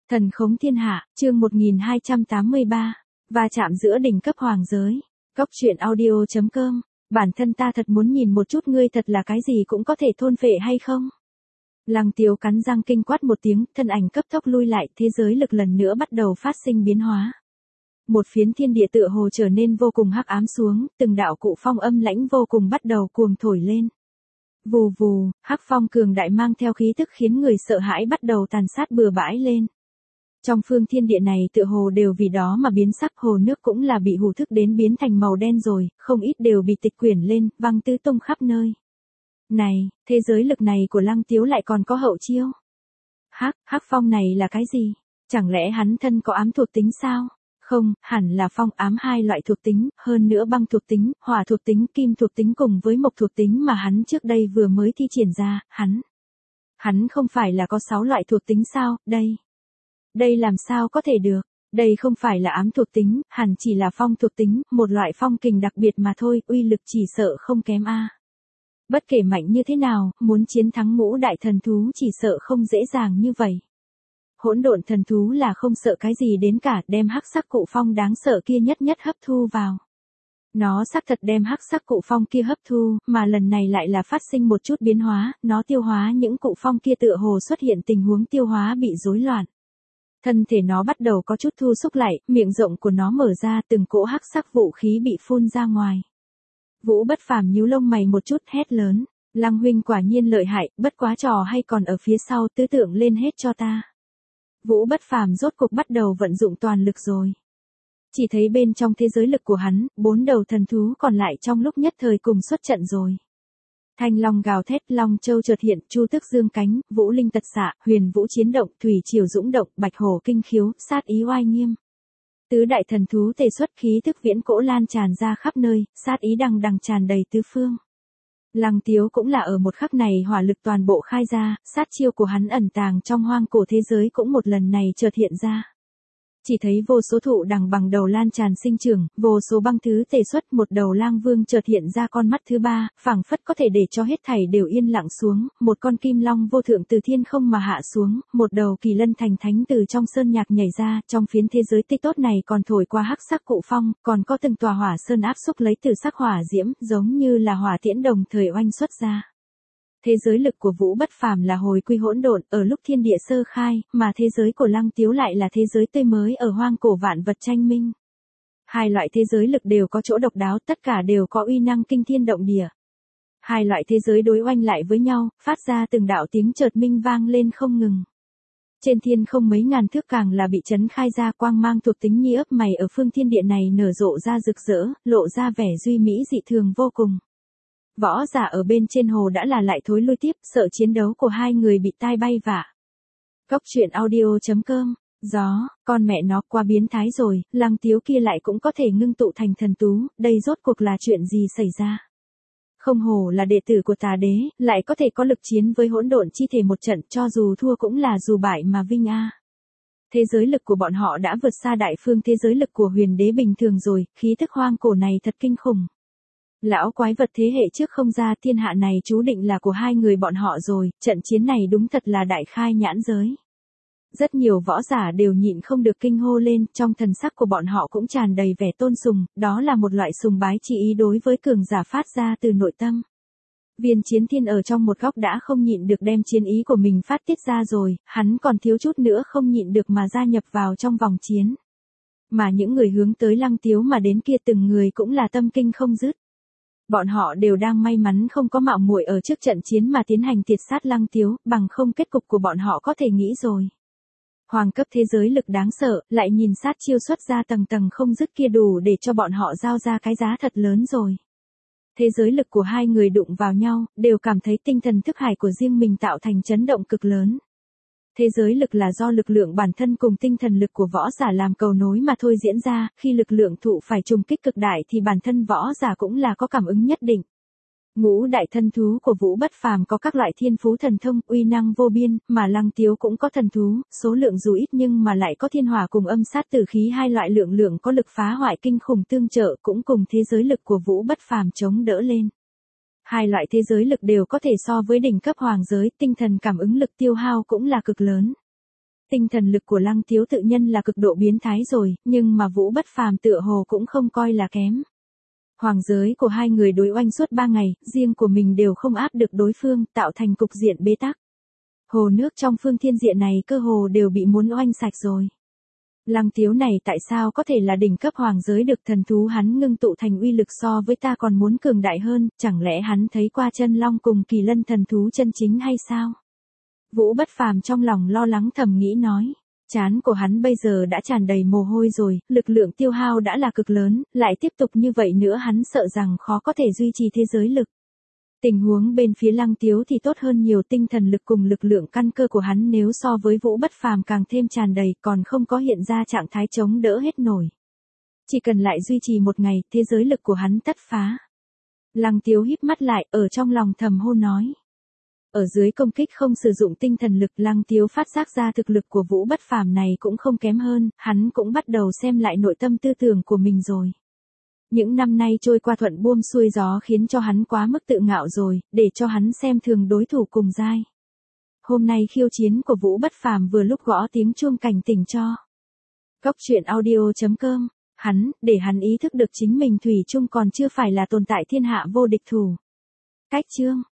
Thần khống thiên hạ, chương 1283, va chạm giữa đỉnh cấp hoàng giới. Cóc truyện audio.com, bản thân ta thật muốn nhìn một chút ngươi thật là cái gì cũng có thể thôn phệ hay không? Lăng Tiếu cắn răng kinh quát một tiếng, thân ảnh cấp tốc lui lại, thế giới lực lần nữa bắt đầu phát sinh biến hóa. Một phiến thiên địa tựa hồ trở nên vô cùng hắc ám xuống, từng đạo cụ phong âm lãnh vô cùng bắt đầu cuồng thổi lên. Vù vù, hắc phong cường đại mang theo khí tức khiến người sợ hãi bắt đầu tàn sát bừa bãi lên. Trong phương thiên địa này tựa hồ đều vì đó mà biến sắc, hồ nước cũng là bị hủ thức đến biến thành màu đen rồi, không ít đều bị tịch quyển lên, văng tứ tung khắp nơi. Này, thế giới lực này của Lăng Tiếu lại còn có hậu chiêu. Hắc phong này là cái gì? Chẳng lẽ hắn thân có ám thuộc tính sao? Không, hẳn là phong ám hai loại thuộc tính, hơn nữa băng thuộc tính, hỏa thuộc tính, kim thuộc tính cùng với mộc thuộc tính mà hắn trước đây vừa mới thi triển ra, hắn không phải là có 6 loại thuộc tính sao, đây làm sao có thể được, đây không phải là ám thuộc tính, hẳn chỉ là phong thuộc tính, một loại phong kình đặc biệt mà thôi, uy lực chỉ sợ không kém a. Bất kể mạnh như thế nào, muốn chiến thắng ngũ đại thần thú chỉ sợ không dễ dàng như vậy. Hỗn độn thần thú là không sợ cái gì đến cả, đem hắc sắc cụ phong đáng sợ kia nhất hấp thu vào. Nó xác thật đem hắc sắc cụ phong kia hấp thu, mà lần này lại là phát sinh một chút biến hóa, nó tiêu hóa những cụ phong kia tựa hồ xuất hiện tình huống tiêu hóa bị rối loạn. Thân thể nó bắt đầu có chút thu xúc lại, miệng rộng của nó mở ra, từng cỗ hắc sắc vũ khí bị phun ra ngoài. Vũ Bất Phàm nhíu lông mày một chút, hét lớn, Lăng huynh quả nhiên lợi hại, bất quá trò hay còn ở phía sau, tứ tượng lên hết cho ta. Vũ Bất Phàm rốt cục bắt đầu vận dụng toàn lực rồi. Chỉ thấy bên trong thế giới lực của hắn, 4 đầu thần thú còn lại trong lúc nhất thời cùng xuất trận rồi. Thanh long gào thét, long châu chợt hiện, chu tức dương cánh, vũ linh tật xạ, huyền vũ chiến động, thủy triều dũng động, bạch hổ kinh khiếu, sát ý oai nghiêm. Tứ đại thần thú tề xuất, khí tức viễn cổ lan tràn ra khắp nơi, sát ý đằng đằng tràn đầy tứ phương. Lăng Tiếu cũng là ở một khắc này hỏa lực toàn bộ khai ra, sát chiêu của hắn ẩn tàng trong hoang cổ thế giới cũng một lần này chợt hiện ra. Chỉ thấy vô số thụ đằng bằng đầu lan tràn sinh trưởng, vô số băng thứ tề xuất, một đầu lang vương chợt hiện ra con mắt thứ ba, phảng phất có thể để cho hết thảy đều yên lặng xuống, một con kim long vô thượng từ thiên không mà hạ xuống, một đầu kỳ lân thành thánh từ trong sơn nhạc nhảy ra, trong phiến thế giới tây tốt này còn thổi qua hắc sắc cụ phong, còn có từng tòa hỏa sơn áp xúc lấy từ sắc hỏa diễm, giống như là hỏa tiễn đồng thời oanh xuất ra. Thế giới lực của Vũ Bất Phàm là hồi quy hỗn độn, ở lúc thiên địa sơ khai, mà thế giới của Lăng Tiếu lại là thế giới tươi mới ở hoang cổ vạn vật tranh minh. Hai loại thế giới lực đều có chỗ độc đáo, tất cả đều có uy năng kinh thiên động địa. Hai loại thế giới đối oanh lại với nhau, phát ra từng đạo tiếng chợt minh vang lên không ngừng. Trên thiên không mấy ngàn thước càng là bị chấn khai ra, quang mang thuộc tính nhi ấp mày ở phương thiên địa này nở rộ ra rực rỡ, lộ ra vẻ duy mỹ dị thường vô cùng. Võ giả ở bên trên hồ đã là lại thối lui tiếp, sợ chiến đấu của hai người bị tai bay vạ. Cóc truyện audio.com, gió, con mẹ nó quá biến thái rồi, Lăng Tiếu kia lại cũng có thể ngưng tụ thành thần tú, đây rốt cuộc là chuyện gì xảy ra? Không hổ là đệ tử của Tà Đế, lại có thể có lực chiến với hỗn độn chi thể một trận, cho dù thua cũng là dù bại mà vinh a. Thế giới lực của bọn họ đã vượt xa đại phương thế giới lực của huyền đế bình thường rồi, khí thức hoang cổ này thật kinh khủng. Lão quái vật thế hệ trước không ra, thiên hạ này chú định là của hai người bọn họ rồi, trận chiến này đúng thật là đại khai nhãn giới. Rất nhiều võ giả đều nhịn không được kinh hô lên, trong thần sắc của bọn họ cũng tràn đầy vẻ tôn sùng, đó là một loại sùng bái chi ý đối với cường giả phát ra từ nội tâm. Viên Chiến Thiên ở trong một góc đã không nhịn được đem chiến ý của mình phát tiết ra rồi, hắn còn thiếu chút nữa không nhịn được mà gia nhập vào trong vòng chiến. Mà những người hướng tới Lăng Tiếu mà đến kia từng người cũng là tâm kinh không dứt. Bọn họ đều đang may mắn không có mạo muội ở trước trận chiến mà tiến hành tiệt sát Lăng Tiếu, bằng không kết cục của bọn họ có thể nghĩ rồi. Hoàng cấp thế giới lực đáng sợ, lại nhìn sát chiêu xuất ra tầng tầng không dứt kia đủ để cho bọn họ giao ra cái giá thật lớn rồi. Thế giới lực của hai người đụng vào nhau, đều cảm thấy tinh thần thức hải của riêng mình tạo thành chấn động cực lớn. Thế giới lực là do lực lượng bản thân cùng tinh thần lực của võ giả làm cầu nối mà thôi diễn ra, khi lực lượng thụ phải trùng kích cực đại thì bản thân võ giả cũng là có cảm ứng nhất định. Ngũ đại thân thú của Vũ Bất Phàm có các loại thiên phú thần thông, uy năng vô biên, mà Lăng Tiếu cũng có thần thú, số lượng dù ít nhưng mà lại có thiên hỏa cùng âm sát tử khí, hai loại lượng có lực phá hoại kinh khủng tương trợ, cũng cùng thế giới lực của Vũ Bất Phàm chống đỡ lên. Hai loại thế giới lực đều có thể so với đỉnh cấp hoàng giới, tinh thần cảm ứng lực tiêu hao cũng là cực lớn. Tinh thần lực của Lăng Tiếu tự nhân là cực độ biến thái rồi, nhưng mà Vũ Bất Phàm tựa hồ cũng không coi là kém. Hoàng giới của hai người đối oanh suốt 3 ngày, riêng của mình đều không áp được đối phương, tạo thành cục diện bế tắc. Hồ nước trong phương thiên diện này cơ hồ đều bị muốn oanh sạch rồi. Lăng Tiếu này tại sao có thể là đỉnh cấp hoàng giới được, thần thú hắn ngưng tụ thành uy lực so với ta còn muốn cường đại hơn, chẳng lẽ hắn thấy qua chân long cùng kỳ lân thần thú chân chính hay sao? Vũ Bất Phàm trong lòng lo lắng thầm nghĩ nói. Trán của hắn bây giờ đã tràn đầy mồ hôi rồi, lực lượng tiêu hao đã là cực lớn, lại tiếp tục như vậy nữa hắn sợ rằng khó có thể duy trì thế giới lực. Tình huống bên phía Lăng Tiếu thì tốt hơn nhiều, tinh thần lực cùng lực lượng căn cơ của hắn nếu so với Vũ Bất Phàm càng thêm tràn đầy, còn không có hiện ra trạng thái chống đỡ hết nổi. Chỉ cần lại duy trì một ngày, thế giới lực của hắn tất phá. Lăng Tiếu híp mắt lại, ở trong lòng thầm hô nói. Ở dưới công kích không sử dụng tinh thần lực, Lăng Tiếu phát giác ra thực lực của Vũ Bất Phàm này cũng không kém hơn, hắn cũng bắt đầu xem lại nội tâm tư tưởng của mình rồi. Những năm nay trôi qua thuận buồm xuôi gió khiến cho hắn quá mức tự ngạo rồi, để cho hắn xem thường đối thủ cùng giai. Hôm nay khiêu chiến của Vũ Bất Phàm vừa lúc gõ tiếng chuông cảnh tỉnh cho. Cốc truyện audio.com, để hắn ý thức được chính mình thủy chung còn chưa phải là tồn tại thiên hạ vô địch thủ. Cách chương